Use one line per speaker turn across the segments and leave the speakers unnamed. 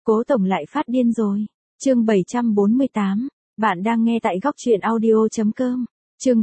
Cố tổng lại phát điên rồi. Chương 748. Bạn đang nghe tại góc truyện audio.com. Chương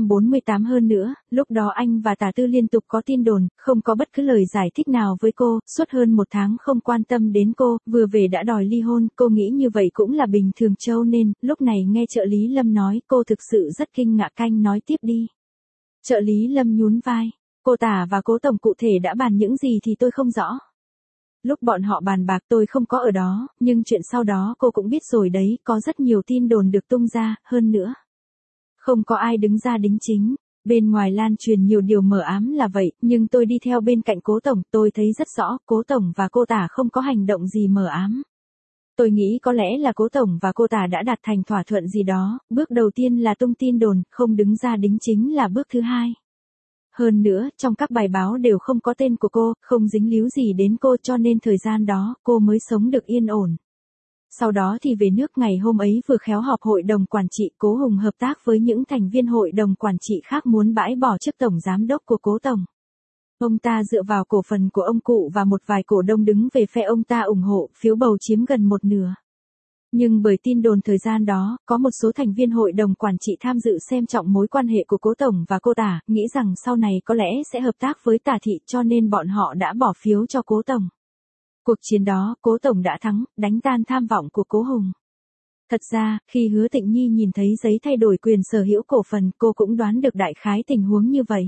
748 hơn nữa, lúc đó anh và Tả Tư liên tục có tin đồn, không có bất cứ lời giải thích nào với cô, suốt hơn một tháng không quan tâm đến cô, vừa về đã đòi ly hôn, cô nghĩ như vậy cũng là bình thường cho nên, lúc này nghe trợ lý Lâm nói, cô thực sự rất kinh ngạc. Canh nói tiếp đi. Trợ lý Lâm nhún vai, cô Tả và Cố tổng cụ thể đã bàn những gì thì tôi không rõ. Lúc bọn họ bàn bạc tôi không có ở đó, nhưng chuyện sau đó cô cũng biết rồi đấy, có rất nhiều tin đồn được tung ra, hơn nữa. Không có ai đứng ra đính chính, bên ngoài lan truyền nhiều điều mờ ám là vậy, nhưng tôi đi theo bên cạnh Cố tổng, tôi thấy rất rõ, Cố tổng và cô Tả không có hành động gì mờ ám. Tôi nghĩ có lẽ là Cố tổng và cô Tả đã đạt thành thỏa thuận gì đó, bước đầu tiên là tung tin đồn, không đứng ra đính chính là bước thứ hai. Hơn nữa, trong các bài báo đều không có tên của cô, không dính líu gì đến cô cho nên thời gian đó, cô mới sống được yên ổn. Sau đó thì về nước ngày hôm ấy vừa khéo họp hội đồng quản trị, Cố Hùng hợp tác với những thành viên hội đồng quản trị khác muốn bãi bỏ chức tổng giám đốc của Cố tổng. Ông ta dựa vào cổ phần của ông cụ và một vài cổ đông đứng về phe ông ta ủng hộ, phiếu bầu chiếm gần một nửa. Nhưng bởi tin đồn thời gian đó, có một số thành viên hội đồng quản trị tham dự xem trọng mối quan hệ của Cố tổng và cô Tả, nghĩ rằng sau này có lẽ sẽ hợp tác với Tả thị cho nên bọn họ đã bỏ phiếu cho Cố tổng. Cuộc chiến đó, Cố tổng đã thắng, đánh tan tham vọng của Cố Hùng. Thật ra, khi Hứa Tịnh Nhi nhìn thấy giấy thay đổi quyền sở hữu cổ phần, cô cũng đoán được đại khái tình huống như vậy.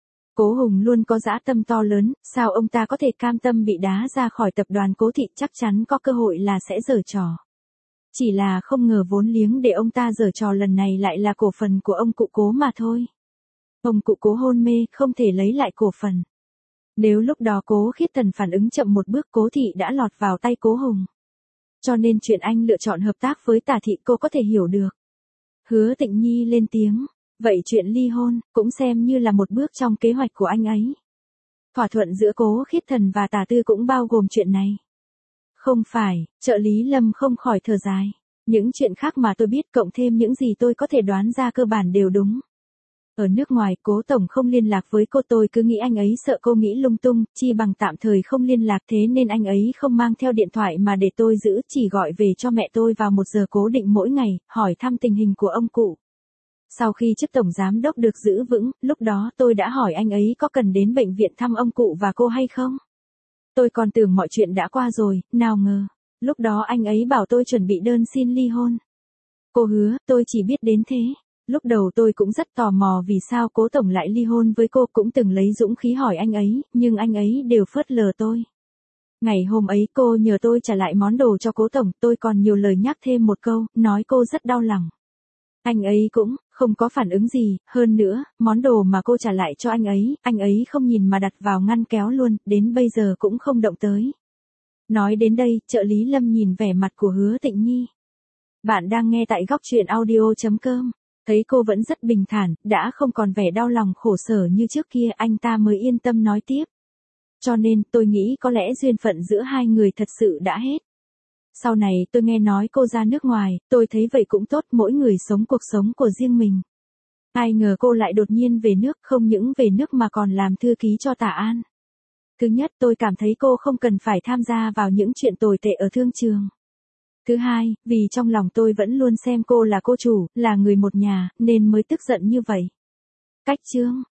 Cố Hùng luôn có dã tâm to lớn, sao ông ta có thể cam tâm bị đá ra khỏi tập đoàn Cố thị, chắc chắn có cơ hội là sẽ giở trò. Chỉ là không ngờ vốn liếng để ông ta giở trò lần này lại là cổ phần của ông cụ Cố mà thôi. Ông cụ Cố hôn mê, không thể lấy lại cổ phần. Nếu lúc đó Cố Khiết Thần phản ứng chậm một bước, Cố thị đã lọt vào tay Cố Hùng. Cho nên chuyện anh lựa chọn hợp tác với Tả thị cô có thể hiểu được. Hứa Tịnh Nhi lên tiếng, vậy chuyện ly hôn, cũng xem như là một bước trong kế hoạch của anh ấy. Thỏa thuận giữa Cố Khiết Thần và Tả Tư cũng bao gồm chuyện này. Không phải, trợ lý Lâm không khỏi thở dài. Những chuyện khác mà tôi biết cộng thêm những gì tôi có thể đoán ra cơ bản đều đúng. Ở nước ngoài, Cố tổng không liên lạc với cô, tôi cứ nghĩ anh ấy sợ cô nghĩ lung tung, chi bằng tạm thời không liên lạc, thế nên anh ấy không mang theo điện thoại mà để tôi giữ, chỉ gọi về cho mẹ tôi vào 1 giờ cố định mỗi ngày, hỏi thăm tình hình của ông cụ. Sau khi chức tổng giám đốc được giữ vững, lúc đó tôi đã hỏi anh ấy có cần đến bệnh viện thăm ông cụ và cô hay không. Tôi còn tưởng mọi chuyện đã qua rồi, nào ngờ, lúc đó anh ấy bảo tôi chuẩn bị đơn xin ly hôn. Cô Hứa, tôi chỉ biết đến thế. Lúc đầu tôi cũng rất tò mò vì sao Cố tổng lại ly hôn với cô, cũng từng lấy dũng khí hỏi anh ấy, nhưng anh ấy đều phớt lờ tôi. Ngày hôm ấy cô nhờ tôi trả lại món đồ cho Cố tổng, tôi còn nhiều lời nhắc thêm một câu, nói cô rất đau lòng. Anh ấy cũng không có phản ứng gì, hơn nữa, món đồ mà cô trả lại cho anh ấy không nhìn mà đặt vào ngăn kéo luôn, đến bây giờ cũng không động tới. Nói đến đây, trợ lý Lâm nhìn vẻ mặt của Hứa Tịnh Nhi. Bạn đang nghe tại góc truyện audio.com. Thấy cô vẫn rất bình thản, đã không còn vẻ đau lòng khổ sở như trước kia, anh ta mới yên tâm nói tiếp. Cho nên, tôi nghĩ có lẽ duyên phận giữa hai người thật sự đã hết. Sau này tôi nghe nói cô ra nước ngoài, tôi thấy vậy cũng tốt, mỗi người sống cuộc sống của riêng mình. Ai ngờ cô lại đột nhiên về nước, không những về nước mà còn làm thư ký cho Tả An. Thứ nhất, tôi cảm thấy cô không cần phải tham gia vào những chuyện tồi tệ ở thương trường. Thứ hai, vì trong lòng tôi vẫn luôn xem cô là cô chủ, là người một nhà, nên mới tức giận như vậy. Cách chương,